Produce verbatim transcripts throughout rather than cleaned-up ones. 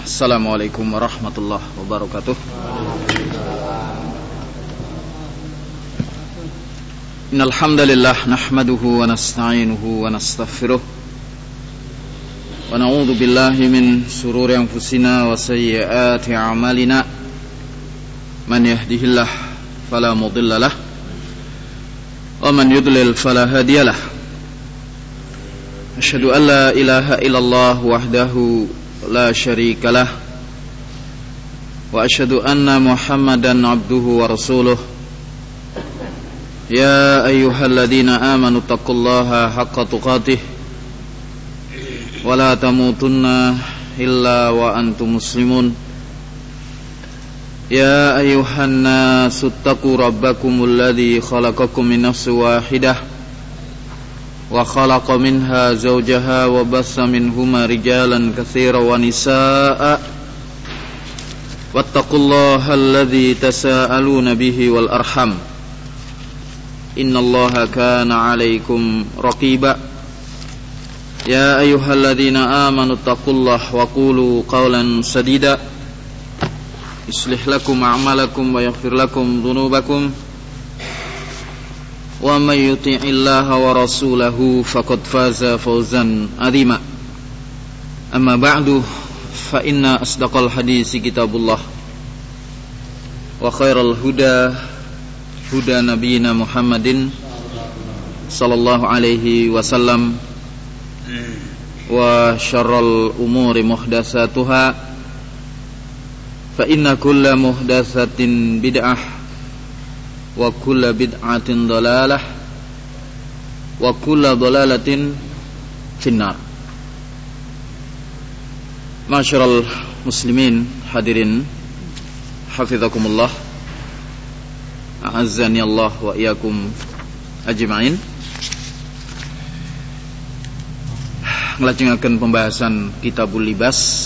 Assalamualaikum warahmatullahi wabarakatuh. Innal hamdalillah nahmaduhu wa nasta'inuhu wa nastaghfiruh wa na'udzu billahi min shururi anfusina wa sayyiati a'malina. Man yahdihillahu fala mudilla lahu wa man yudlil fala hadiya lahu. Asyhadu an la ilaha illallah wahdahu la syarika lah wa asyhadu anna Muhammadan abduhu wa rasuluh. Ya ayyuhalladzina amanu taqullaha haqqa tuqatih wa la tamutunna illa wa antum muslimun. Ya ayyuhan nasu taqu rabbakumul ladzi khalaqakum min nafsin wahidah wa khalaqa minha zawjaha wa bassa minhuma rijalan katsiran wa nisaa'a wattaqullaha alladzi tasaaluna bihi wal arham innallaha kana 'alaikum raqiba. Ya ayyuhalladzina amanu taqullaha wa qulu qawlan sadida yuslih lakum a'malakum wa yaghfir lakum dhunubakum wa may yuti'illaha wa rasulahu faqad faza fawzan 'azima. Amma ba'du, fa inna asdaqal hadisi kitabullah wa khairal huda huda nabiyyina Muhammadin sallallahu alaihi wasallam wa syarrul umuri muhdatsatuha fa inna kulla muhdatsatin bid'ah wa kulla bid'atin dhalalah wa kulla dhalalatin finnar. Masyiral muslimin hadirin hafizakumullah, a'azzani Allah wa iyyakum ajma'in. Nglajengaken pembahasan Kitabul Libas.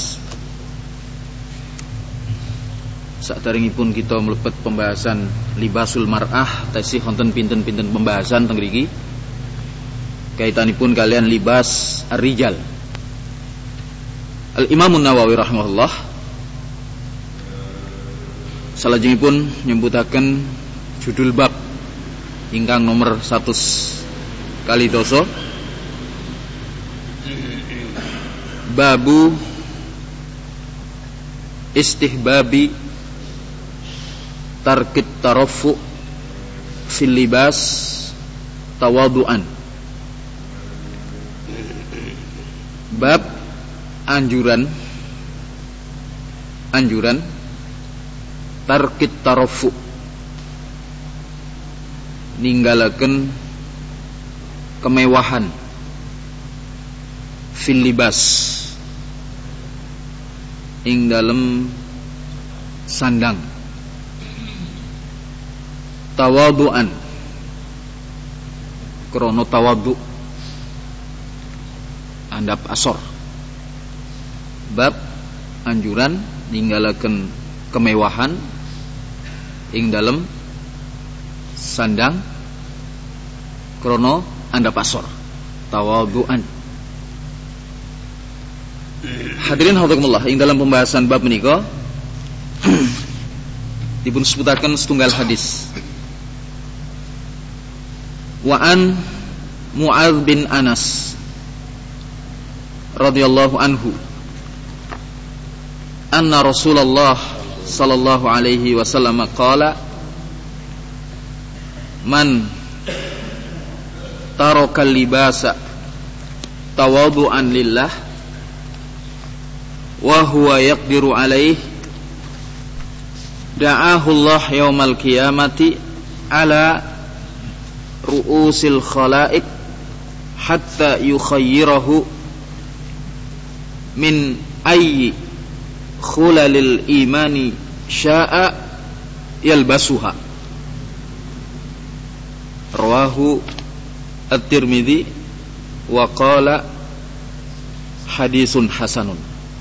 Sakderengipun kita mlebet pembahasan libasul mar'ah, tasih wonten pinten-pinten pembahasan teng mriki kaitanipun kalian libas ar-rijal. Al-Imam An-Nawawi rahimahullah salajengipun nyebutaken judul bab ingkang nomor seratus kali doso, babu istihbabi tarkit tarafu fil libas tawadu'an. Bab anjuran anjuran tarkit tarafu, ninggalaken kemewahan fil libas ing dalem sandang, tawadu'an krono tawadu andap asor. Bab anjuran ninggalaken kemewahan ing dalem sandang krono andap asor, tawadu'an. Hadirin hafizakumullah, ing dalam pembahasan bab menika dipun sebutaken setunggal hadis. Wa an Mu'adz bin Anas radhiyallahu anhu anna Rasulullah sallallahu alaihi wasallam qala man taraka libasa tawadu'an lillah wa huwa yaqdiru alaihi da'ahu Allah yaumal qiyamati ala ru'usil khalaik hatta yukhayyirahu min ayyi khulalil imani sya'a yalbasuha. Rawahu At-Tirmidzi wa qala hadisun hasanun.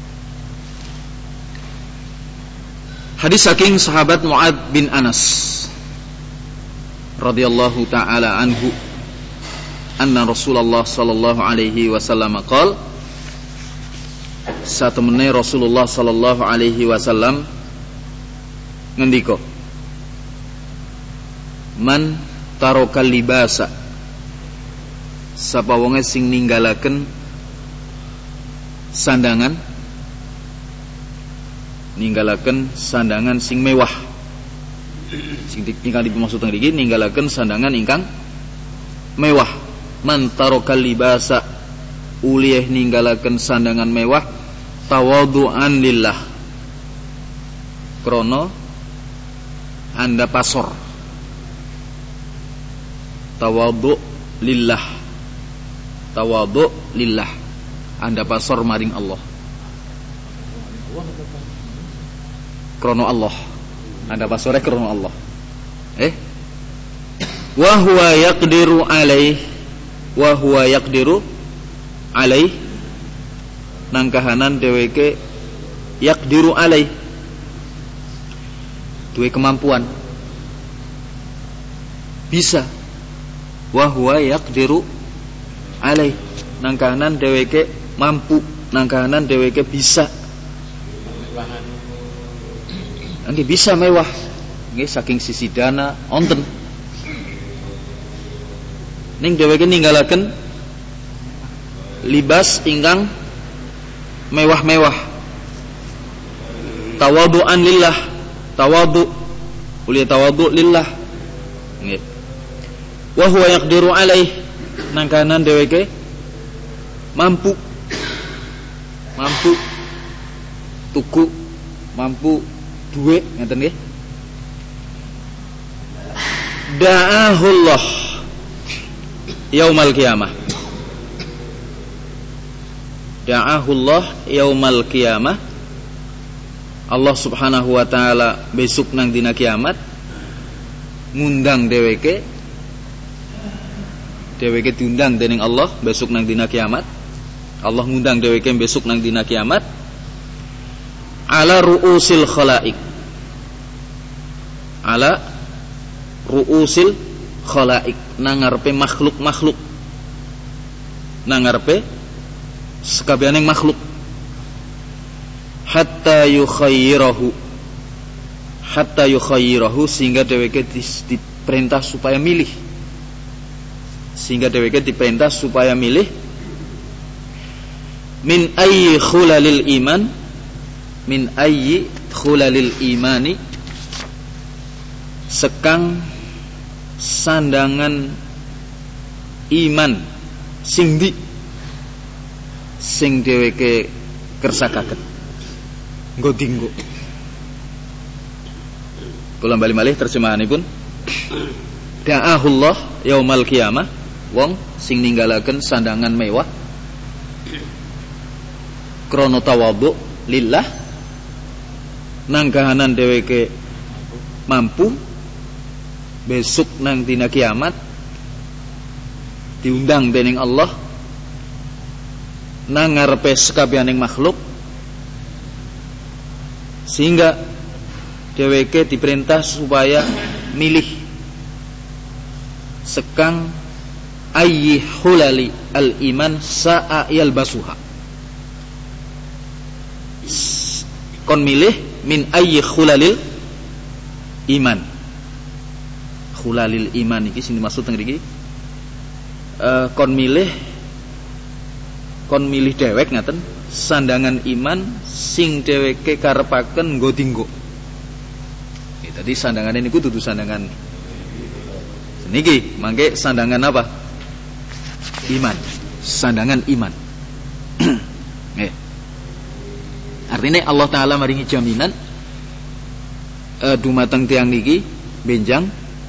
Hadis saking sahabat Mu'adz bin Anas radhiyallahu taala anhu anna Rasulullah sallallahu alaihi wasallam qala satemene Rasulullah sallallahu alaihi wasallam ngendika, man tarokal libasa, sapa wonge sing ninggalaken sandangan, ninggalaken sandangan sing mewah. Sing ingkang dimaksud teng mriki ninggalaken sandangan ingkang mewah. Man tarokal libasa, ulih ninggalaken sandangan mewah, tawadhu'an lillah, krana anda pasor. Tawadhu lillah, tawadhu lillah, anda pasor maring Allah, krana Allah, anda pasore krana Allah. Eh wa huwa yaqdiru alaih, wa huwa yaqdiru alaih, nang kahanan dheweke yaqdiru alaih, duwe kemampuan, bisa. Wa huwa yaqdiru alaih, nang kahanan dheweke mampu, nang kahanan dheweke bisa. Nggih bisa mewah, nggih saking sisi dana wonten. Ning dheweke ninggalaken libas ingkang mewah-mewah. Tawadhu'an lillah, tawadhu, ulil tawadhu lillah. Nggih. Wa huwa yaqdiru alaih, nang kanan dheweke mampu, mampu tuku, mampu duwe, ngeten nggih. Da'ahullah yaumal qiyamah, da'ahullah yaumal qiyamah, Allah subhanahu wa ta'ala besok nang dina kiamat ngundang dheweke, dheweke diundang dening Allah besok nang dina kiamat. Allah ngundang dheweke besok nang dina kiamat, ala ru'usil khalaik, ala ru'usil khalaik, nang ngarepe makhluk-makhluk, nang ngarepe sekabianing makhluk. Hatta yukhayyirahu, hatta yukhayyirahu, sehingga dheweke diperintah supaya milih, sehingga dheweke diperintah supaya milih min ayyi khulalil iman, min ayyi khulalil imani, sekang sandangan iman sing di sing dheweke kersakaken nggo dinggo. Kula bali malih terjemahanipun. Da'ahullah yaumal qiyamah, wong sing ninggalaken sandangan mewah krana tawadhu lillah, nang kahanan dheweke mampu, besok nang dina kiamat diundang dening Allah nang ngarepe sekabianing makhluk, sehingga dheweke diperintah supaya milih sekang ayyi hulali al iman sa'a yalbasuha, kon milih min ayyi khulalil iman. Khulalil iman iki sing dimaksud teng mriki uh, kon milih, kon milih dhewek ngaten sandangan iman sing dheweke karepaken nggo dinggo. Tadi sandangan ini ku dudu sandangan niki, mangke sandangan apa? Iman, sandangan iman. Eh. Artinya Allah Ta'ala maringi jaminan uh, dumateng tiang niki benjang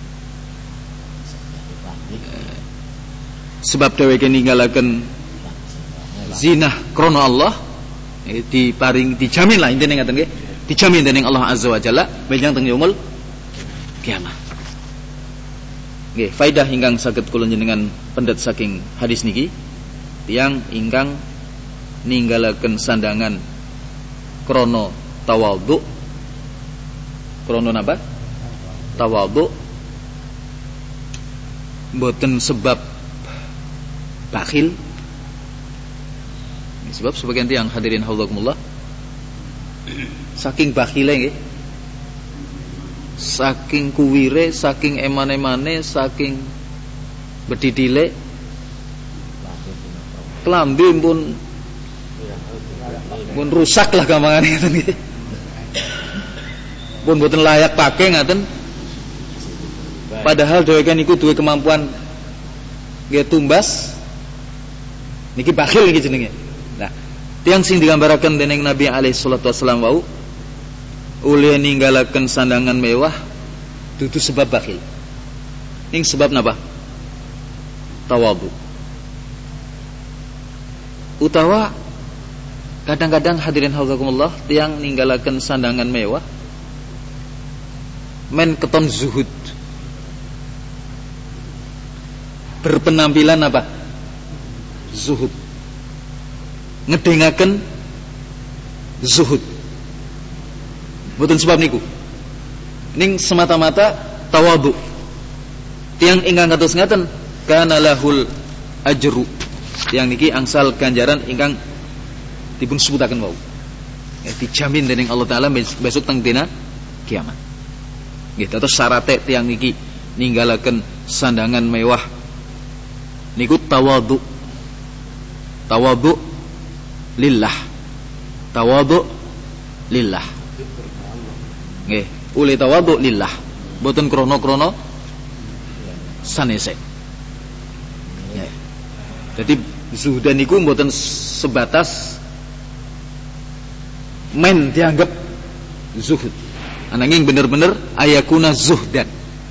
uh, sebab dheweke ninggalaken zina krana Allah, eh, diparing dijamin lah intine ngaten nggih, dijamin dening Allah Azza wa Jalla benjang teng yaumul kiamah. Nggih, faedah ingkang saged kula njenengan pendet saking hadis niki, tiyang ingkang ninggalaken sandangan krana tawadhu, krana napa? Tawadhu, mboten sebab bakhil, Sebab sebagian tiang hadirin haudzakumullah saking bakhile nggih, saking kuwire, saking emane-mane, saking bedidile, kelambi pun pun rusak lah gampangane ngoten nggih. Pun boten layak pakai ngaten. Padahal dheweke niku duwe kemampuan nggih tumbas. Niki bakhil niki jenenge. Nah, tiyang sing digambaraken dening Nabi alaihi salatu wasallam wau ulih ninggalaken sandangan mewah dudu sebab bakhil. Ning sebab napa? Tawadhu. Utawa kadang-kadang hadirin hafizakumullah tiyang ninggalaken sandangan mewah men keton zuhud. Berpenampilan apa? Zuhud. Ngedengaken zuhud. Mboten sebab niku. Ning semata-mata tawadhu. Tiyang ingkang kados ngaten kana lahul ajru. Yang niki angsal ganjaran ingkang dipun sebutaken wau. Ya, dijamin dening Allah taala besok teng dina kiamat. Nggih, terus syarate tiyang niki ninggalaken sandangan mewah niku tawadhu. Tawadhu lillah. Tawadhu lillah. Nggih, uli tawadhu lillah. Mboten krana-krana sanese. Nggih. Jadi zuhudan niku mboten sebatas men dianggap zuhud. Ananging bener-bener ayakuna zuhdan.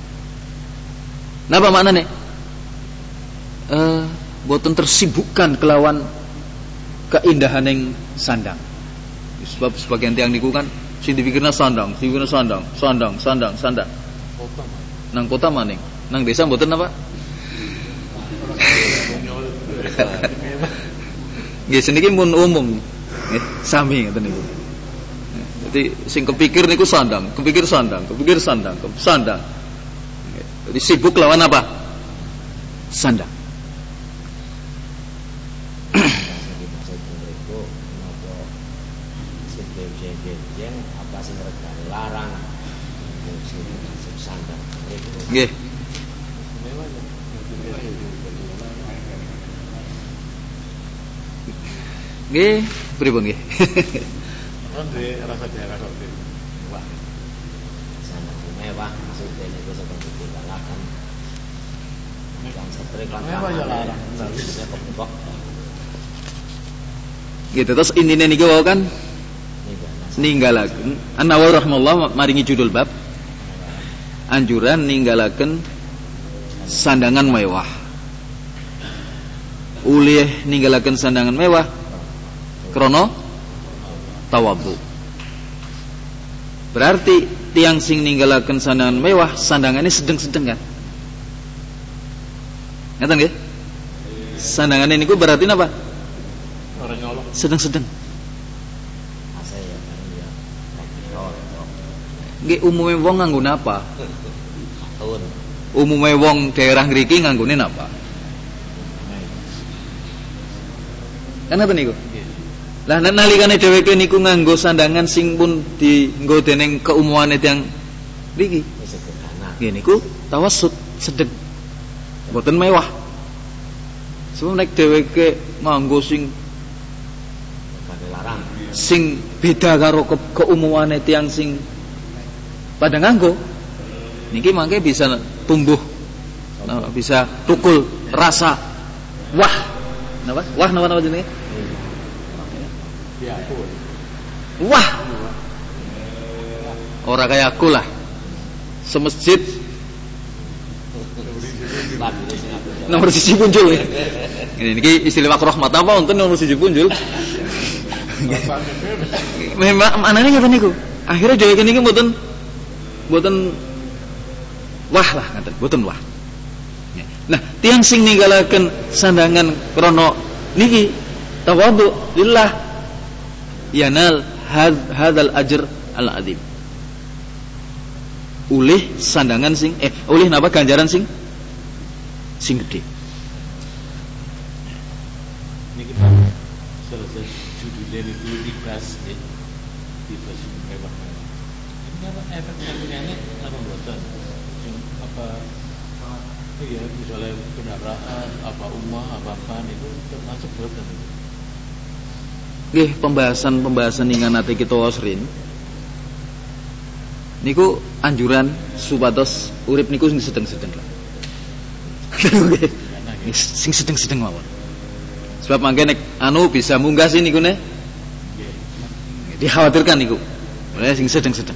Napa maknane? Eh, boten tersibukkan kelawan keindahan yang sandang. Sebab sebagian tiang niku kan sing dipikirna sandang, sing dipikirna sandang, sandang, sandang, sandang. Nang kota maning, nang desa mboten apa? Nggih seniki mun umum. Nggih, sami ngoten niku. Jadi sing kepikir niku sandang, kepikir sandang, kepikir sandang, kepikir sandang. Jadi sibuk lawan apa? Sandang. Nggih. Nggih, pripun nggih? Kan duwe rasa daerah kok mewah. Sangat mewah maksudnya niku seperti digalakan. Yang setrik lan mewah ya larang. Kebok. Gitu terus intine niki wau kan ninggalaken An-Nawawi rahimahullah maringi judul bab anjuran ninggalaken sandangan mewah. Ulih ninggalaken sandangan mewah krana tawadhu. Berarti tiang sing ninggalaken sandangan mewah sandangannya sedeng-sedeng kan? Ngaten nggih? Sandangannya niku berarti napa? Ora nyolong. Sedeng-sedeng. Nggih umume wong nganggo napa? Umume wong daerah ngriki nganggone napa? Kan apa niku? Lah nalikane dheweke niku nganggo sandangan sing pun dienggo dening keumuane tiyang mriki. Nggih niku tawassut, sedeng. Mboten mewah. Sebab nek dheweke nganggo sing larang, sing beda karo ke, keumuane tiyang sing pada nganggo, niki mangke bisa tumbuh, nah, bisa tukul rasa wah, napa? Wah napa napa jenenge? Wah, ora kayak aku lah. Semasjid nomor siji punjul. Ini niki istilah wakroh mata apa untuk nomor siji punjul. Memang anane ngoten niku. Akhirnya dheweke niki mboten mboten wah lah ngaten, mboten wah. Nah, tiyang sing ninggalaken sandangan krana niki tawadhu lillah yanal hadzal ajr al azim. Ulih sandangan sing eh ulih napa ganjaran sing sing gede. Niki selesai judulnya itu libas ya. Libas mewah-mewah. Ini apa efek sampingannya apa buatan? Apa iya misalnya kendaraan, apa rumah, apa apa itu termasuk buatan itu. Nggih, pembahasan-pembahasan ingkang nate kita wasrin. Niku anjuran supados urip niku sing sedeng-sedeng lah. Nggih. Sing sedeng-sedeng mawon. Sebab mangke nek anu bisa munggah sini niku ne. Dikhawatirkan niku. Mulai sing sedeng-sedeng.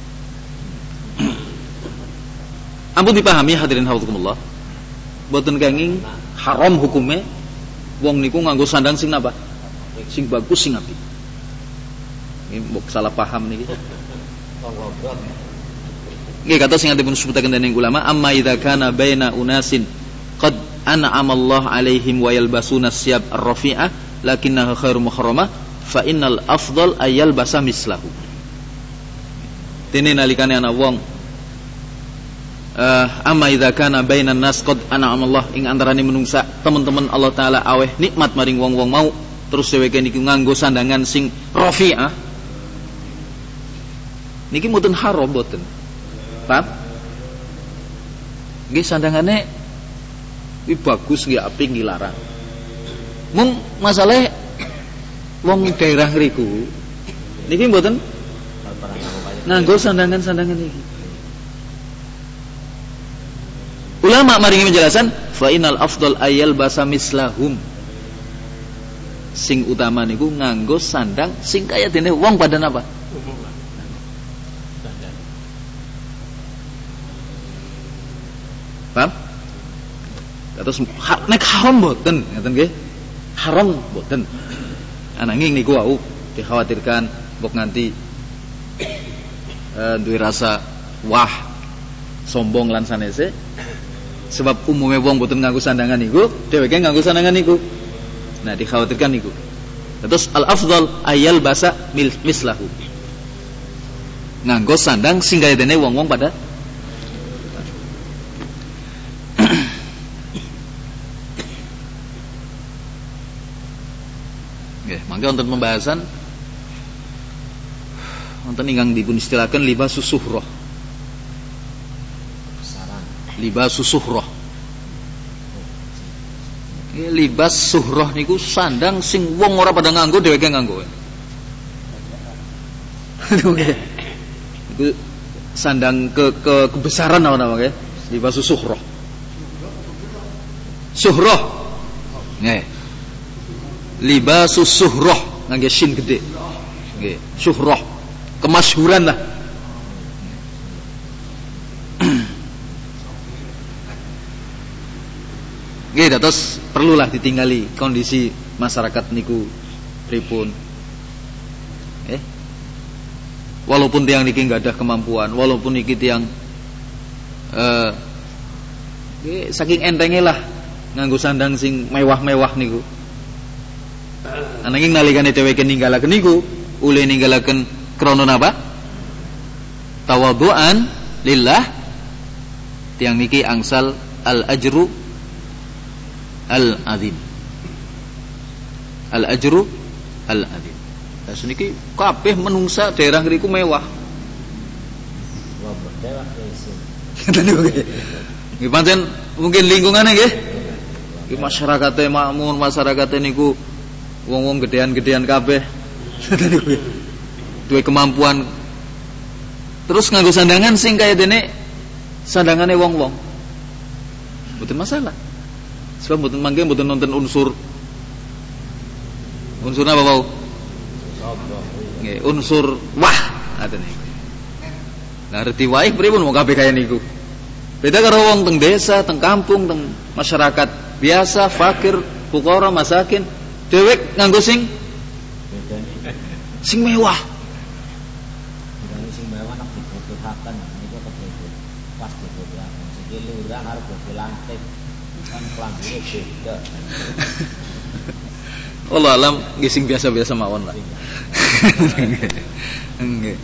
Ampun dipahami hadirin hafizakumullah. Mboten kenging haram hukume wong niku nganggo sandang sing napa? Sing bagus sing apik. Ini mbok salah paham niki. Nggih kata sing dipun sebutaken dening ulama, amma idza kana baina unasin qad an'ama Allah alaihim wa yalbasuna siyab ar-rafi'ah lakinnaha khairu muharramah fa innal afdal ayal basa mislahu. Dene nalikane ana wong uh, amma idza kana bainan nas qad an'ama Allah ing antarane menungsa teman-teman Allah taala aweh nikmat maring wong-wong mau terus dheweke niku nganggo sandangan sing rafi'ah niki mboten haram mboten. Paham? Nggih sandangane iki bagus nggih apik nggih larang. Mung masalah wong daerah ngriku niki mboten nganggo sandangan-sandangan iki. Ulama maringi penjelasan fa innal afdal ayal basa mislahum. Sing utama niku nganggo sandang sing kaya dene wong pada napa? Paham? Terus nek haram mboten, ngoten nggih. Haram mboten. Ananging niku wau dikhawatirkan mbok nganti eh duwe rasa wah sombong lan sanese. Sebab umume wong mboten nganggo sandangan niku, dheweke nganggo sandangan niku. Nah, dikhawatirkan niku. Terus al-afdal ayal basa mislahu. Nganggo sandang sing kaya dene wong-wong pada nggih, mangke wonten pembahasan wonten ingkang dipun istilahaken libasus suhrah. Libasus suhrah. Nggih, libas suhrah niku sandang sing wong ora pada nganggo dheweke nganggo. Niku sandang ke, ke kebesaran apa namanya? Libasus suhrah. Suhrah. Nggih. Libasus suhrah ngangge shin gede. Nggih, suhrah. Kemasyhuran lah. Nggih, dados perlulah ditinggali kondisi masyarakat niku pripun. Eh. Walaupun tiang niki enggak ada kemampuan, walaupun niki tiang eh uh, saking entenge lah nganggo sandang sing mewah-mewah niku. Ananging nalikane dheweke ninggalaken niku, ule ninggalaken krana napa? Tawadhu'an lillah. Tiang niki angsal al-ajru al-azim. Al-ajru al-azim. Lah seniki kabeh menungsa daerah ngriku mewah. Wah, mewah isin. Ngoten niku. Nggih pancen mungkin lingkungane nggih. Iki masyarakate makmur, masyarakate niku wong-wong gedean-gedean kabeh. Ngoten niku. Duwe kemampuan. Terus nganggo sandangan sing kaya dene sandangane wong-wong. Mboten masalah. Sebab mboten mangke mboten nonton unsur unsur apa wau? Nggih, unsur wah ngaten niku. Lah reti wae pripun wong kabeh kaya niku. Beda karo wong teng desa, teng kampung, teng masyarakat biasa, fakir, fuqara, masakin, dhewek nganggo sing sing mewah. Nganggo sing mewah nek dibutuhaken niku kebutuhan. Pas dibutuhaken. Sing lurah arep bodo lantik. Kan klambine beda. Allah alam nggih sing biasa-biasa mawon lah. Nggih.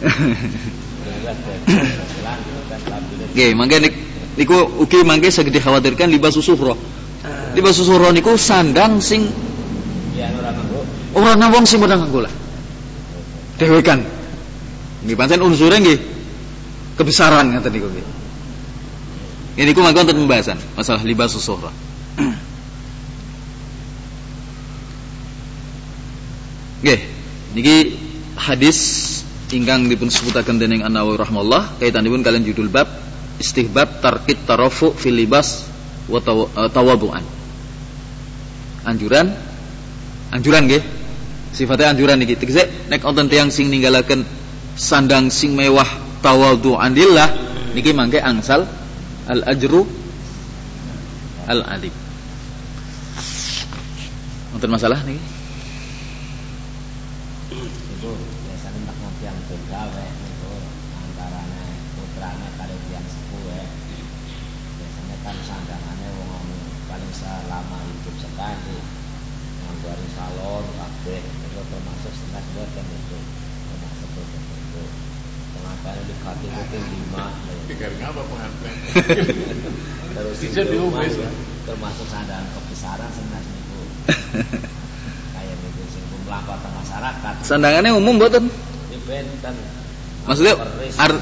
Nggih, mangke niku ugi mangke saged dikhawatirkan libasus suhrah. Libasus suhrah niku sandang sing ya ora nganggo Ora ana wong sing padha nganggo lah. Dhewekan. Nggih pancen unsure nggih kebesaran ngaten niku nggih. Ini niku mangke wonten pembahasan masalah libasus suhra. Nggih, niki hadis ingkang dipun sebutaken dening An-Nawawi rahimahullah kaitanipun kalian judul bab istihbab tarkit tarafu fil libas wa tawadhu'an. Anjuran anjuran nggih. Sifatnya anjuran niki. Tegese nek wonten tiyang sing ninggalaken sandang sing mewah tawadhu'an lillah niki mangke angsal al ajru al adim. Wonten masalah niki? Itu biasanya tak ngopi yang tunggal ya, itu antaranya putranya kali yang sepuh ya. Biasanya kan sandangannya wong paling selama hidup sekali, ngangguari salon, kabeh, itu termasuk setengah dua kan itu, termasuk itu. Pengantin di kaki itu lima. Pikir ngapa pengantin? Terus Bisa diubah ya. Termasuk sandangan kebesaran senas niku. Kayak niku sing mlampah teng masyarakat. Sandangannya umum mboten? Benten. Maksudnya ar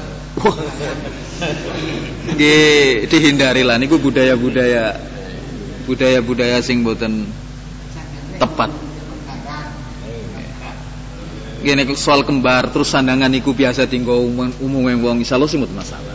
nggih dihindari lah niku budaya-budaya budaya-budaya sing mboten tepat. Nggih niku soal kembar terus sandangan niku biasa tinggo umum wong insyaallah sing mboten masalah.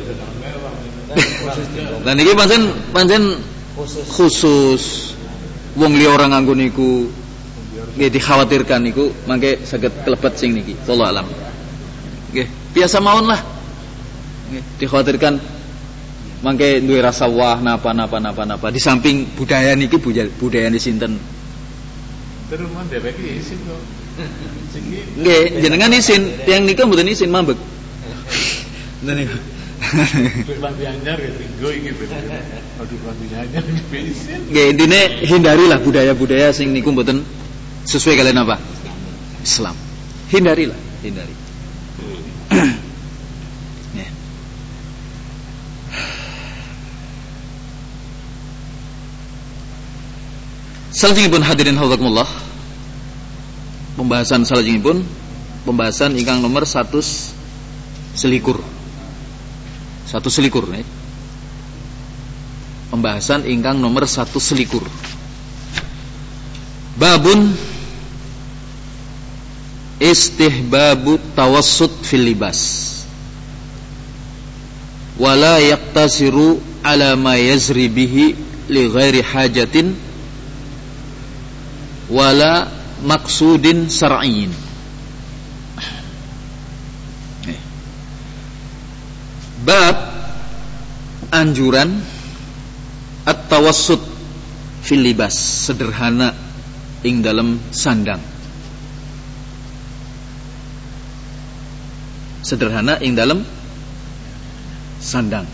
Lah niki pancen pancen khusus wong liya ora nganggo niku nggih dikhawatirkan niku mangke saged kelebet sing niki wallahu alam. Nggih, biasa mawon lah. Nggih, dikhawatirkan mangke duwe rasa wah napa-napa napa-napa di samping budaya niki budayane sinten. Terus man dheweke isin kok. Sing iki Nggih, jenengan isin, tiyang nika mboten isin mambek. Ngoten niku. Berbantu anyar ya tinggo iki bener. Aduh bantu anyar iki isin. Nggih, intine hindarilah budaya-budaya sing niku mboten sesuai kalian apa? Islam. Hindarilah, hindari. Ya. Salajengipun hadirin hafizakumullah. Pembahasan salajengipun pembahasan ingkang nomor satu selikur. Satu selikur nih. Pembahasan ingkang nomor satu selikur. Babun istihbabu tawassut fil libas wala yaqtasiru ala ma yazri bihi li ghairi hajatin wala maksudin syar'iyyin. Bab anjuran at-tawassut fil libas, sederhana ing dalam sandang. Sederhana ing dalam sandang.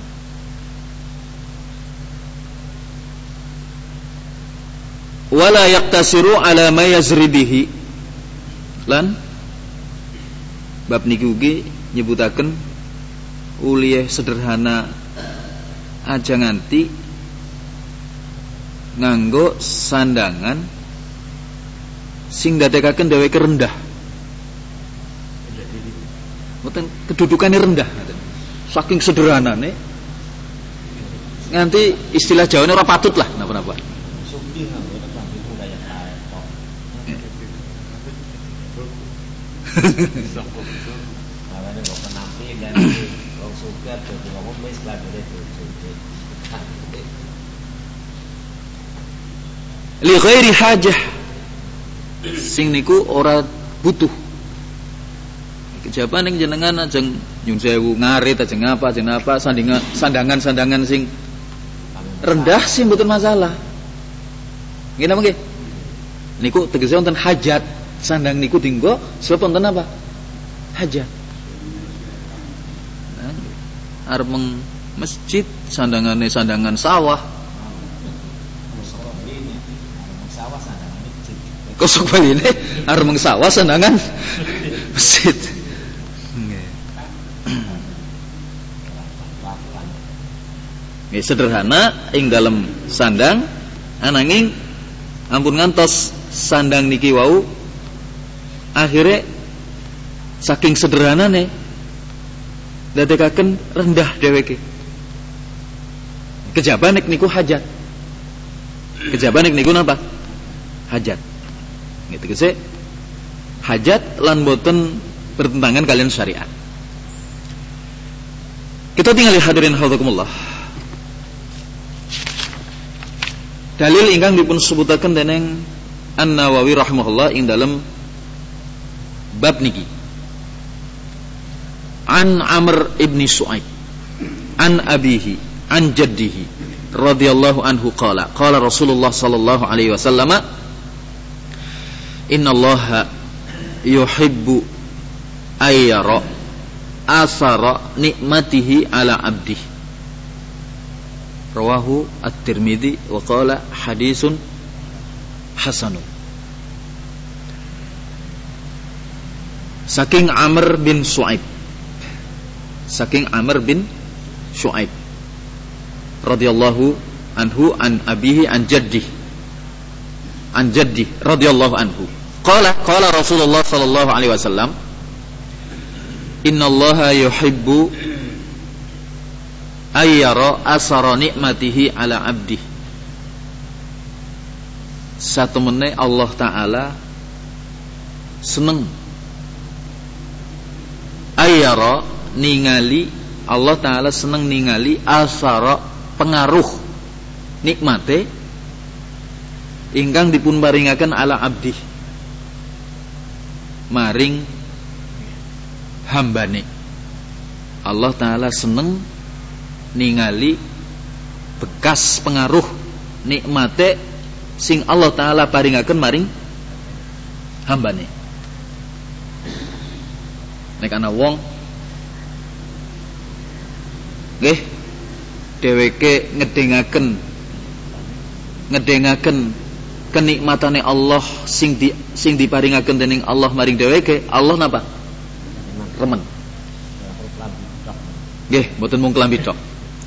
Wala yaqtasiru ala ma yazri bihi. Lan bab niki ugi nyebutaken ulih sederhana aja nganti nganggo sandangan sing dadekaken dheweke rendah. Mboten kedudukannya rendah. Saking sederhanane nganti istilah Jawane ora patut lah napa-napa. Suki nganggo tempat itu kaya kae kok. Awalnya kok penampilan wong suka dadi ngomong wis lagere suki. Li ghairi hajah sing niku ora butuh. Kejaban ning jenengan ajeng nyun sewu ngarit ajeng apa ajeng apa sandingan sandangan-sandangan sing rendah sih mboten masalah. Nggih napa nggih? Niku tegese wonten hajat. Sandang niku dinggo sebab wonten apa? Hajat. Nah, arep meng masjid sandangane sandangan sawah. Sawah sandangan masjid. Kosok baline arep meng sawah sandangan masjid. Nggih sederhana ing dalem sandang ananging ampun ngantos sandang niki wau akhirnya saking sederhanane dadekaken rendah dheweke. Kejaba nek niku hajat. Kejaba nek niku napa? Hajat. Gitu kese. Hajat lan boten bertentangan kalian syariat. Kita tinggal hadirin haudzakumullah. Dalil ingkang dipun sebutaken dening An-Nawawi rahimahullah ing dalam bab niki. An Amr ibn Su'aib an abihi an jaddihi radhiyallahu anhu qala qala Rasulullah sallallahu alaihi wasallam innallaha yuhibbu ayyara asara nikmatihi ala abdihi rawahu at-Tirmidzi wa qala hadisun hasanun. Saking Amr bin Su'aib Saking Amr bin Su'aib radhiyallahu anhu an abihi an jaddi an jaddi radhiyallahu anhu qala qala Rasulullah sallallahu alaihi wasallam innallaha yuhibbu ayyara asara nikmatihi ala abdi. Satemene Allah taala seneng ayyara ningali, Allah taala seneng ningali asara pengaruh nikmate ingkang dipun paringaken ala abdi maring hambane. Allah taala seneng ningali bekas pengaruh nikmate sing Allah taala paringaken maring hambane. Nek ana wong nggih dheweke ngedengaken ngedengaken kenikmatane Allah sing di, sing diparingaken dening Allah maring dheweke, Allah napa? Remen. Nggih, mboten mung kelambi tok.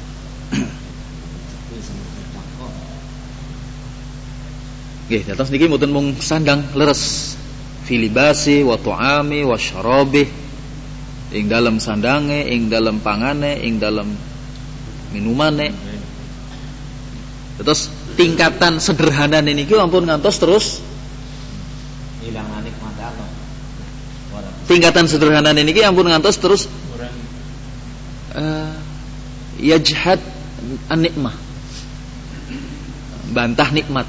Nggih, dados niki mboten mung sandang leres. Filibasi wa tu'ami wa syarabi, ing dalam sandange, ing dalam pangane, ing dalam minumane. Terus tingkatan sederhana niki ampun ngantos terus ilang nikmat Allah. Tingkatan sederhana niki ampun ngantos terus uh, yajhad an-nikmah, bantah nikmat.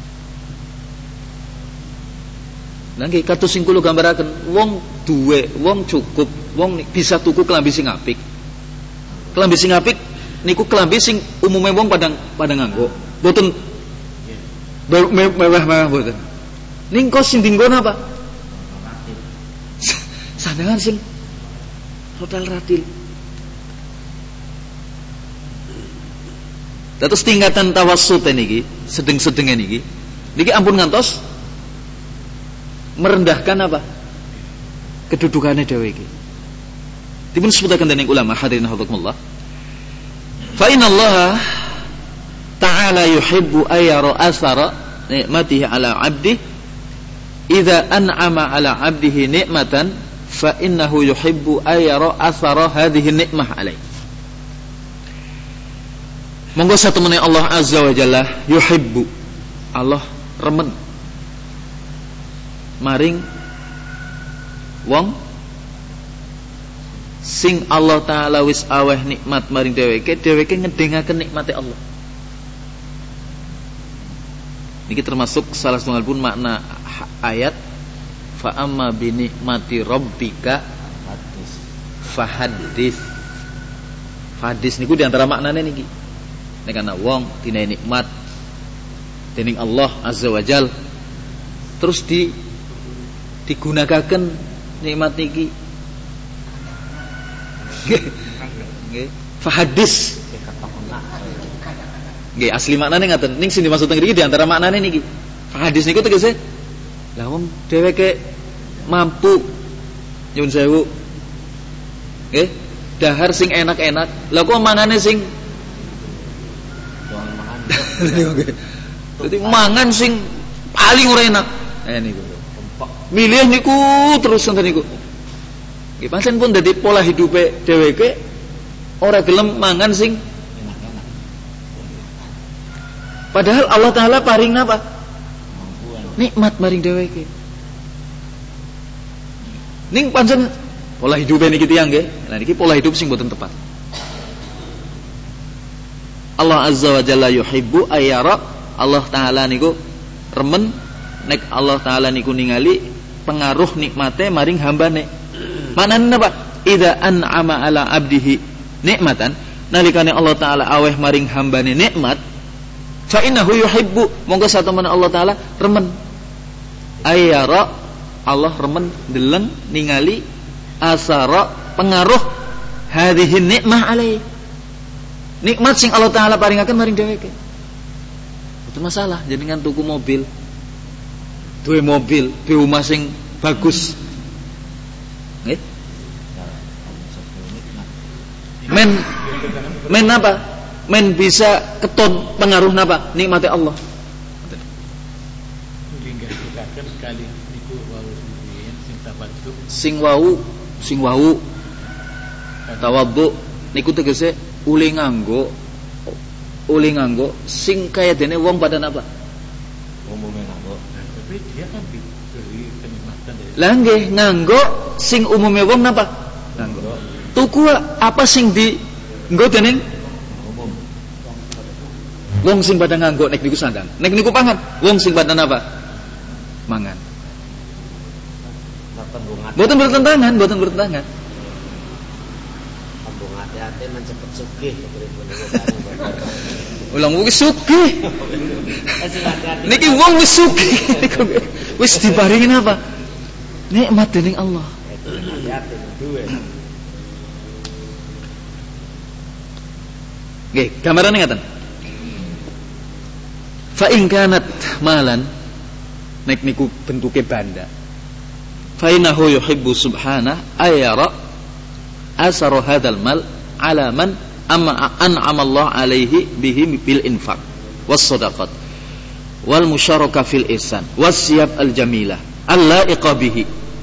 Nangge kados sing kula gambaraken, wong duwe, wong cukup, wong bisa tuku kelambi sing apik. Kelambi sing apik niku kelambi sing umume wong padang padang nganggo. Mboten mewah-mewah mboten. Ning kos sing dinggo napa? Sandangan sing hotel ratil. Dados tingkatan tawassut niki, sedeng-sedenge niki, niki ampun ngantos merendahkan apa? Kedudukannya dhewe iki. Dipun sebutaken dening ulama hadirin hafizakumullah. Fa innallaha ta'ala yuhibbu ayyara asara nikmatihi ala 'abdi idza an'ama ala 'abdihi nikmatan fa innahu yuhibbu ayyara asara hadhihi nikmah alaihi. Monggo satemene Allah azza wa jalla yuhibbu, Allah remen maring wong sing Allah taala wis aweh nikmat maring dheweke, dheweke ngedengaken nikmate Allah. Niki termasuk salah satunggalipun makna ayat fa amma bi nikmati rabbika fahaddits. Hadis niku diantara maknane niki. Nek ana wong dinae nikmat dening Allah azza wa jalla terus di digunakaken nikmat niki nggih fahadis nggih asli maknane ngaten ning sing dimaksud teng mriki di antara maknane niki fahadis niku tegese lah wong dheweke mampu nyuwun sewu nggih dahar sing enak-enak lha kok mangane sing dadi mangan sing paling ora enak eh niku milih niku terus ngoten niku. Nggih pancen pun dadi pola hidupe dheweke ora gelem mangan sing padahal Allah Ta'ala paring napa? Nikmat maring dheweke. Ning pancen pola hidupe niki tiyang nggih. Lah niki pola hidup sing boten tepat. Allah Azza wa Jalla yuhibbu ayyara, Allah Ta'ala niku remen nek Allah Ta'ala niku ningali pengaruh nikmate maring hambane. Maknane napa? Idza an'ama ala abdihi nikmatan, nalikane Allah Ta'ala aweh maring hambane nikmat, fa innahu yuhibbu, monggo satemene Allah Ta'ala remen ayyara, Allah remen deleng ningali asara pengaruh hadhihi nikmah alaihi, nikmat sing Allah Ta'ala paringaken maring dheweke. Itu masalah jenengan tuku mobil, duwe mobil, duwe omah sing bagus, nggih. Men men apa? Men bisa keton pengaruh napa? Nikmate Allah. Nggih katakan sekali niku wau sing tawaddu. Sing wau, sing wau tawaddu niku tegese uli nganggo uli nganggo sing kaya dene wong pada napa? Umumnya nganggo. Tapi dia kan diberi kenikmatan dari. Lah nggih nganggo sing umume wong napa? Nganggo. Tuku apa sing di nggo dening Umum. wong sing pada nganggo nek niku sandang. Nek niku pangan, wong sing pada napa? Mangan. Mboten bertentangan, mboten bertentangan. Ambung hati-hati mencepet sugih pripun niku. Ulang wis sugih. Niki wong wis sugih. Wis diparingi napa? Nikmat dening Allah. Hati-hati duwe. Nggih, gambarane ngaten. Fa in kanat malan, nek niku bentuke banda. Fa innahu yuhibbu subhanahu ayyara asara hadzal mal ala man amma an'ama Allah alaihi bihi bil infaq was shadaqat wal musyarakah fil ihsan was siyab al jamilah allaiqa bihi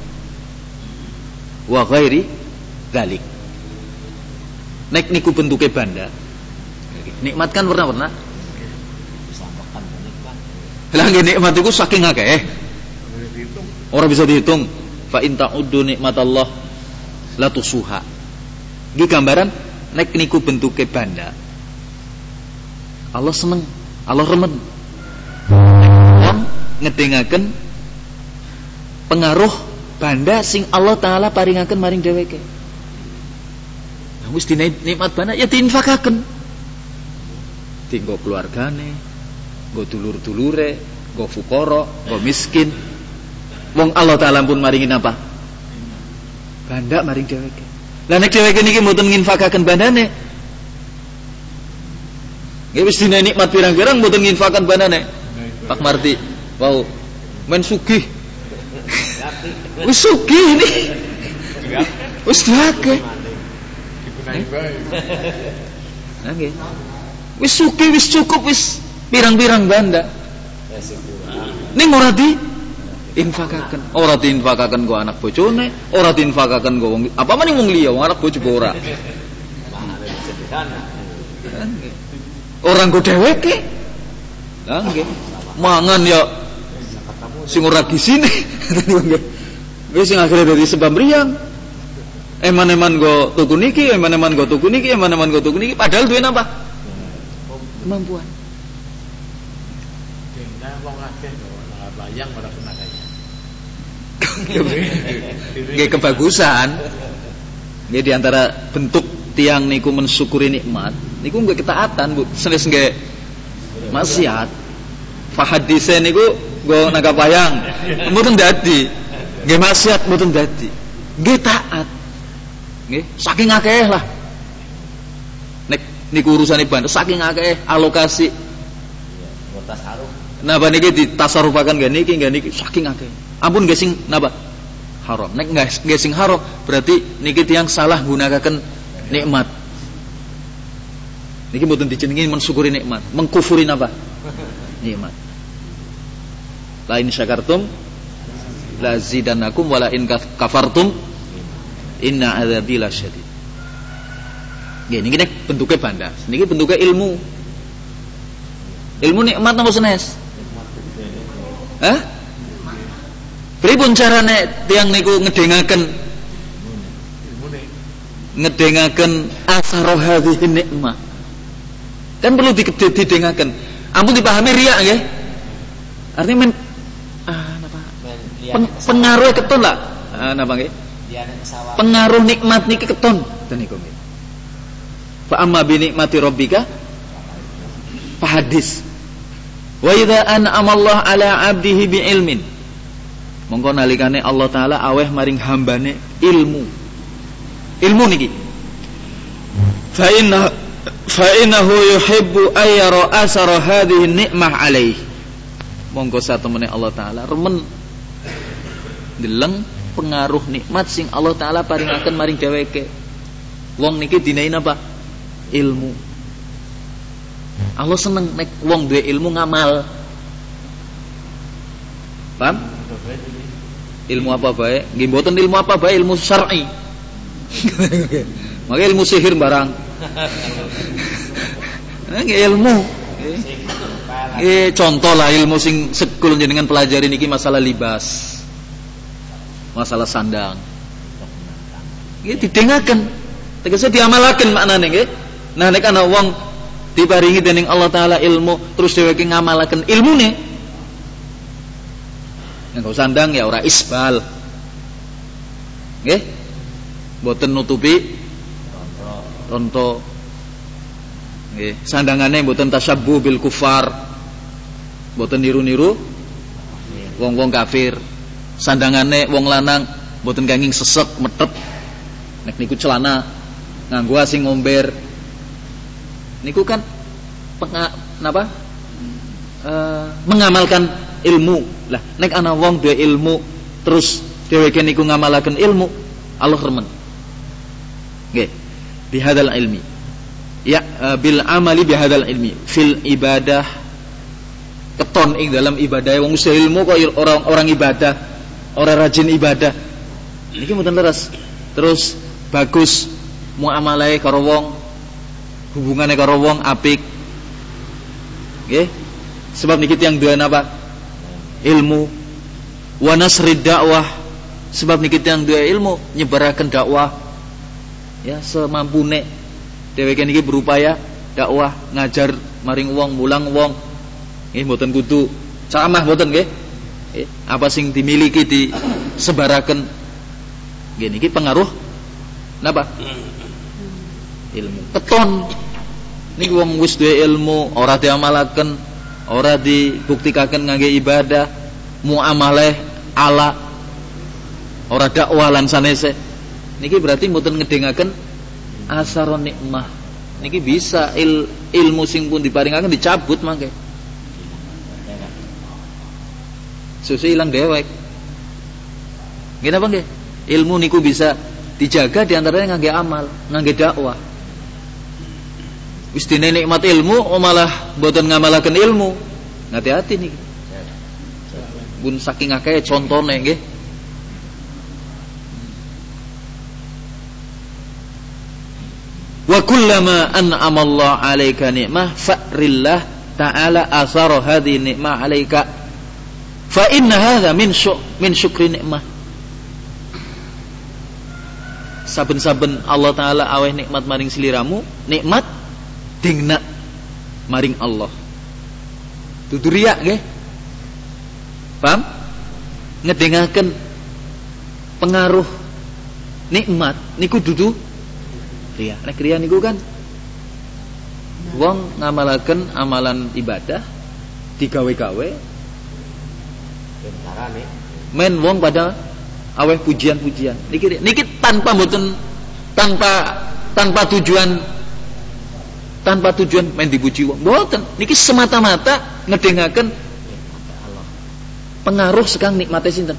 wa ghairi dzalik. Nek niku bentuke banda, nikmat kan pernah-pernah. Disampaikan nikmat. Lah nggih nikmat iku saking akeh. Ora bisa dihitung. Fa in ta'uddu nikmatallah la tusuha. Iki gambaran nek niku bentuke banda. Allah seneng, Allah remen. Wong ngedengaken pengaruh banda sing Allah Ta'ala paringaken maring dheweke. Nah, wis dinikmat banda ya diinfakaken. Nggo keluargane, nggo dulur-dulure, nggo fuqara, nggo miskin. Wong Allah Ta'ala pun maringi napa? Banda maring dheweke. Lah nek dheweke niki mboten nginfakaken bandane, nggih wis dina nikmat pirang-pirang mboten nginfakaken bandane. Pak Marti, wow, men sugih. Wis sugih ini. Wis diake. Dibenahi bae. Nah nggih. Wis sugih, wis cukup, wis pirang-pirang banda. Ning ora di infakaken, ora diinfakaken go anak bojone, ora diinfakaken go wong apa maning wong liya, wong anak bojo ora. Orang go dheweke. Lah nggih. Mangan ya sing ora gisine. Wis sing akhire dadi sebab mriyang. Eman-eman go tuku niki, eman-eman go tuku niki, eman-eman go tuku niki padahal duwe napa? Kemampuan. Dene wong akeh ora bayang ora kena kaya. Nggih kebagusan. Nggih di antara bentuk tiang niku mensyukuri nikmat, niku nggih ketaatan, Bu. Senes nggih maksiat. Fahadise niku nggo nagapayang. Mboten dadi. Nggih maksiat mboten dadi. Nggih taat. Nggih, saking akeh lah. Nek niku urusane banda saking akeh alokasi. Ngotas harum. Napa niki ditasarufaken nggih niki nggih niki saking akeh. Ampun nggih sing napa? Haram. Nek nggih sing haram berarti niki tiyang salah gunakaken nikmat. Niki mboten dijenengi mensyukuri nikmat, mengkufuri napa? Nikmat. Lain syakartum la zidannakum wala in kafartum inna adzabi lasyadid. Nggih niki nek bentuke banda. Niki bentuke ilmu. Ilmu nikmat napa senes? Hah? Pripun carane tiyang niku ngedengaken ngedengaken asaro hadhihi nikmah? Kan perlu didengaken. Ampun dipahami riya nggih. Artinya men ah napa? Pen, pengaruh keton lah. Ah napa nggih? Pengaruh nikmat niki keton ten niku nggih. Fa amma bi nikmati rabbika fahadis. Wa idza an'ama Allah ala 'abdihi bi ilmin. Monggo nalikane Allah taala aweh maring hambane ilmu. Ilmu niki. Fa inna fa innahu yuhibbu ayyara asara hadhihi nikmah alaih. Monggo satemene Allah taala remen deleng pengaruh nikmat sing Allah taala paringaken maring dheweke. Wong niki dinain apa? Ilmu. Allah seneng nek wong duwe ilmu ngamal. Paham? Ilmu apa bae? Nggih mboten ilmu apa bae, ilmu syar'i. Maka ilmu sihir barang. Nggih ilmu. Eh contoh lah ilmu sing sekul jenengan pelajari niki masalah libas. Masalah sandang. Nggih didengaken. Tegese diamalaken maknane nggih. Nah nek ana wong diparingi dening Allah taala ilmu terus dheweke ngamalaken ilmune. Nek sandang ya ora isbal. Nggih. Mboten nutupi ronto. Nggih, sandangane mboten tasyabbuh bil kufar. Mboten niru-niru wong-wong kafir. Sandangane wong lanang mboten kenging sesek metep. Nek niku celana nganggo sing ngomber. Niku kan penga, napa? E, mengamalkan ilmu. Lah nek ana wong duwe ilmu terus dheweke niku ngamalaken ilmu, Allah remen. Nggih. Bihadzal ilmi. Ya e, bil amali bihadzal ilmi fil ibadah. Keton ing dalam ibadah wong usaha ilmu kok orang orang ibadah, orang rajin ibadah. Niki mboten leres. Terus bagus muamalahe karo wong, hubungane karo wong apik. Nggih. Sebab niki tiyang duwe napa? Ilmu. Wa nasrid dakwah. Sebab niki tiyang duwe ilmu nyebaraken dakwah. Ya semampune dheweke niki berupaya dakwah, ngajar maring wong, mulang wong. Nggih mboten kudu ceramah mboten nggih. Nggih, apa sing dimiliki disebaraken. Nggih niki pengaruh napa? Ilmu. Keton niki wong wis duwe ilmu ora diamalaken, ora dibuktikaken ngangge ibadah, muamalah ala ora dakwah lan sanese. Niki berarti mboten ngedengaken asaron nikmah. Niki bisa il, ilmu sing pun diparingaken dicabut mangke. Susu ilang dewek. Nggih napa nggih? Ilmu niku bisa dijaga di antaranya ngangge amal, ngangge dakwah. Wis dene nikmat ilmu oh malah mboten ngamalaken ilmu. Hati-hati niki. Bun saking akeh contone nggih. Wa kullama an'ama Allah 'alaika ni'mah fa'rillah ta'ala asara hadhihi ni'mah 'alaika fa inna hadza min syuk min syukri ni'mah. Saben-saben Allah taala aweh nikmat maring sliramu, nikmat dingna maring Allah. Dudu riya nggih. Paham? Ngedengaken pengaruh nikmat niku dudu riya. Nek riya niku kan wong ngamalaken amalan ibadah digawe-gawe men wong pada aweh pujian-pujian. Niki niki tanpa mboten tanpa tanpa tujuan tanpa tujuan men dipuji wong. Mboten. Niki semata-mata ngedengaken pengaruh sekang nikmate sinten?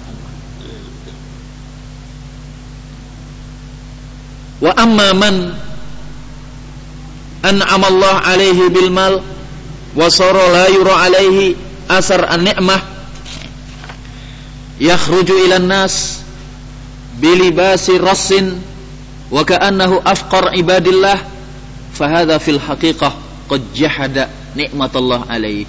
Wa amma man an'ama Allah alaihi bil mal wa sara la yura alaihi asar an-ni'mah yakhruju ilan nas bilibasi rassin wa ka'annahu afqar ibadillah fahadha fil haqiqah qad jahada nikmatallah alaihi.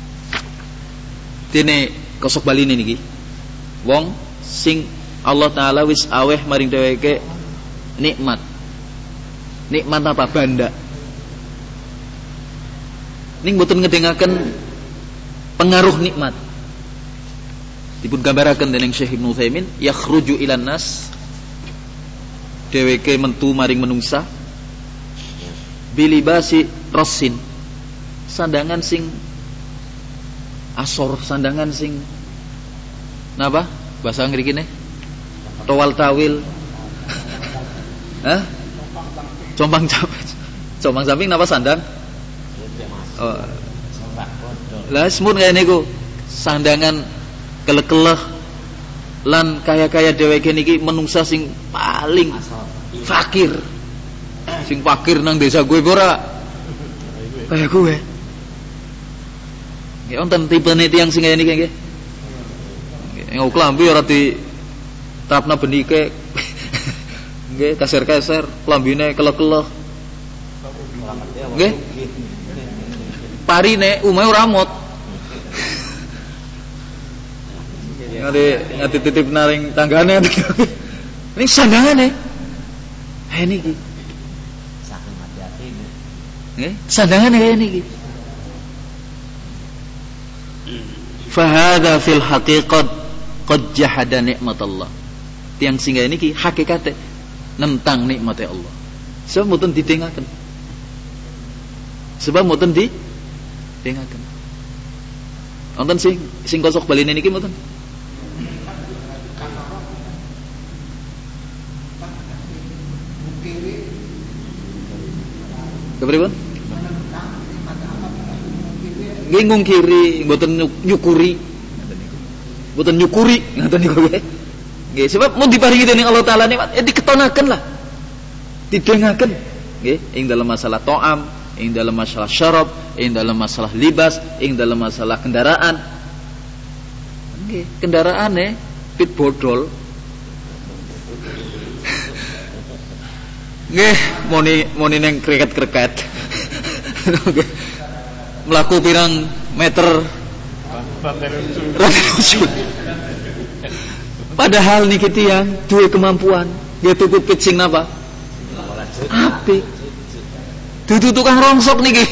Dene kosok baline niki wong sing Allah taala wis aweh maring dheweke nikmat. Nikmat apa? Banda. Ning mboten ngedengaken pengaruh nikmat. Dipun gambaraken dening Syekh Ibnu Utsaimin, yakhruju ilan nas, dheweke mentu maring menungsa bilibasi rasin, sandangan sing asor, sandangan sing napa bahasa ngriki ne towal tawil hah compang camping compang camping napa sandang oh lah semun kaya niku sandangan kelek-keleh lan kaya-kaya dheweke niki menungsa sing paling fakir, sing fakir nang desa gue ora kaya gue. Nggih wonten tipene tiyang sing kaya niki nggih. Nggih klambi ora di tapna benike. Nggih kaser-kaser, klambine kelek-keleh. Nggih. Parine umahe ora mot. Ngade ngati titip naring tanggane. Ini sandangane. Ha niki. Saking hati-hati. Nggih, sandangane kaya niki. Fahadha fil haqiqat qad jahada nikmatallah. Tiang sing kaya niki hakikate nentang nikmate Allah. Sebab mboten didengaken. Sebab mboten didengaken. Wonten sing sing kosok baline niki mboten? Kepripun? Nggih ngungkiri, mboten nyukuri. Mboten nyukuri, ngoten niku nggih. Nggih, sebab mun diparingi dening Allah taala nikmat, ya diketonaken lah. Didengaken. Nggih, ing dalam masalah ta'am, ing dalam masalah syarab, ing dalam masalah libas, ing dalam masalah kendaraan. Nggih, kendaraane pit bodol. Nggih, moni moni neng kreket-kreket. Mlaku pirang meter. Padahal niki tiyang duwe kemampuan, dia tuku pit sing napa? Apik. Dudu tukang rongsok niki.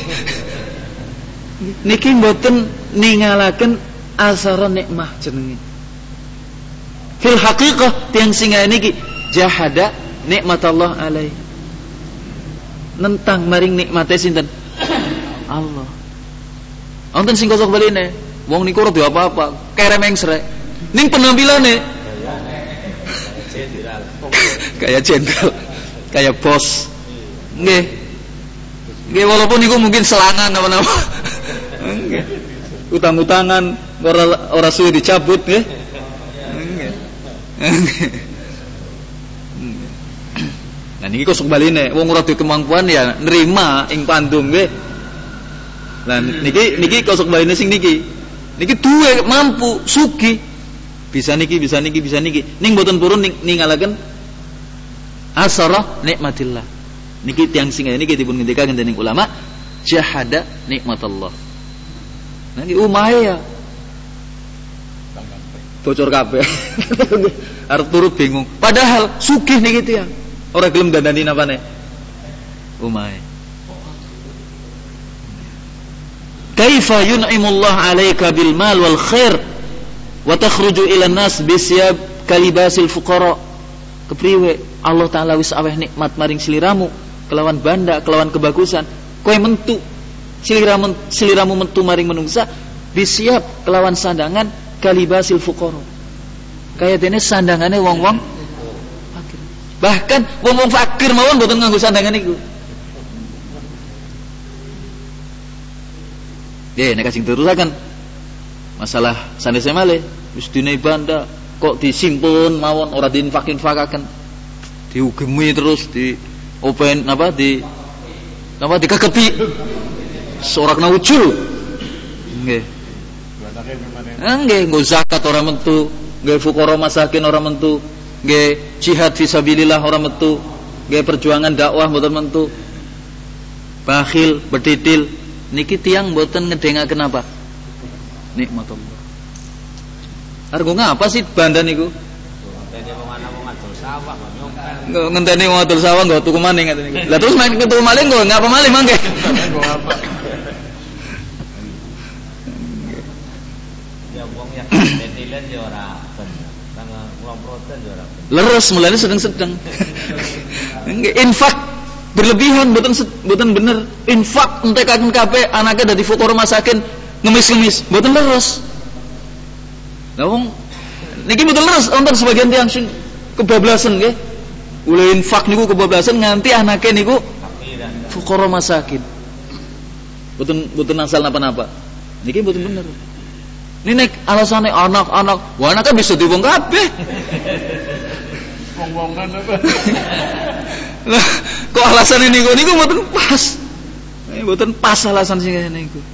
Niki mboten ningalaken asara nikmah jenenge. Fil haqiqah tiyang sing niki jahada nikmatallah alaihi. Nentang maring nikmate sinten? Allah. Wonten sing kosok baline, wong niku ora duwe apa-apa, keremeng srek. Ning penampilane kayak jenderal, kayak bos. Nggih. Nggih walaupun niku mungkin selangan apa-apa. Nggih. Utang-utangan ora ora suwe dicabut nggih. Nggih. Nah niki kosok baline, wong ora duwe kemampuan ya nerima ing pandum nggih. Lah niki niki kosok baline sing niki. Niki duwe mampu, sugih. Bisa niki, bisa niki, bisa niki. Ning mboten purun ning, ningalaken asara nikmatillah. Niki tiyang sing niki dipun ngendikaken dening ulama jahada nikmatallah. Nah niki umahe ya bocor kabeh. Arep turu bingung. Padahal sugih niki tiyang. Ora gelem dandani napane? Umahe. Kaifa yun'imullah 'alaika bil mal wal khair wa takhruju ila nas bisyab kalibasil fuqara. Kepriwe Allah taala wis aweh nikmat maring sliramu kelawan banda, kelawan kebagusan. Kowe mentu sliramu sliramu mentu maring menungsa bisyab kelawan sandangan kalibasil fuqara. Kaya dene sandangane wong-wong fakir. Bahkan wong-wong fakir mawon mboten nganggo sandangan iku. Nggih, nek kasing terusaken masalah sanese malih wis dine banda kok disimpun mawon ora diinfak-infakaken. Diugemi terus di open apa di apa dikekepi. Sorak nawujul. Nggih. Nggih, nggo zakat ora metu, nggih fuqara masakin ora mentu, nggih jihad fisabilillah ora mentu, nggih perjuangan dakwah mboten mentu. Bakhil, betitil, niki tiyang mboten ngedengaken apa? Nikmat Allah. Arep ngapa sih bandan niku? Ngenteni wong ana wong adol sawah kok nyongkel. Nggak ngenteni wong adol sawah nggo tuku maling ngene niku. Lah terus main tuku maling nggo ngapa maling mangke? Nggo apa? Ya wong yang betilan ya ora bener. Nang wong protes ya ora bener. Leres mulane sedeng-sedeng. Nggih infak berlebihan mboten mboten bener. Infak entekaken kabeh anake dadi fuqara masakin ngemis-ngemis mboten leres. Lah wong niki mboten leres wonten sebagian tiyang sing kebablasan nggih. Ule infak niku kebablasan nganti anake niku fuqara masakin. Mboten mboten asal napa-napa. Niki mboten bener. Ini nek alasane anak-anak, wah anaknya bisa diwong kabeh. Wong-wongan apa? Lah, kok alasan ini kok niku mboten pas. Eh mboten pas alasan sing ngene niku.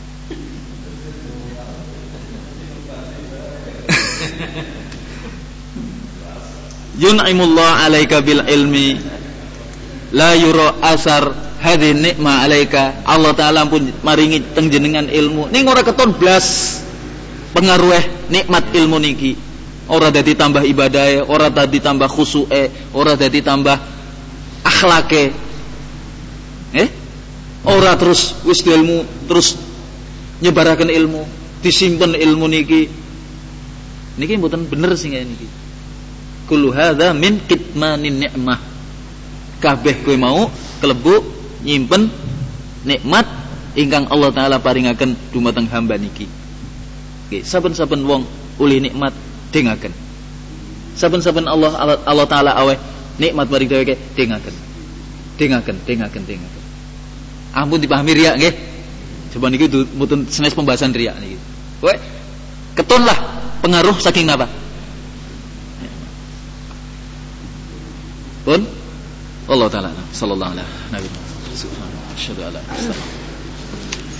Yun'imullah 'alaika bil ilmi la yura asar hadhihi nikmah 'alaika. Allah taala pun maringi teng jenengan ilmu. Ning ora keton blas pengaruh nikmat ilmu niki. Ora dadi tambah ibadahe, ora dadi tambah khusuke, ora dadi tambah akhlake. Eh? Ora terus wis ilmu terus nyebaraken ilmu, disimpen ilmu niki. Niki mboten bener sing ngene niki. Kullu hadza min kitmanin ni'mah. Kabeh kowe mau klebu nyimpen nikmat ingkang Allah taala paringaken dumateng hamba niki. Nggih, saben-saben wong uli nikmat dengaken. Saben-saben Allah Allah taala aweh nikmat maring dheweke dengaken. Dengaken, dengaken, dengaken. Ampun dipahami riya nggih. Coba niki mboten senes pembahasan riya niki. Kowe ketonlah pengaruh saking napa? Pun Allah taala sallallahu alaihi wasallam. Nabi subhanahu wa ta'ala.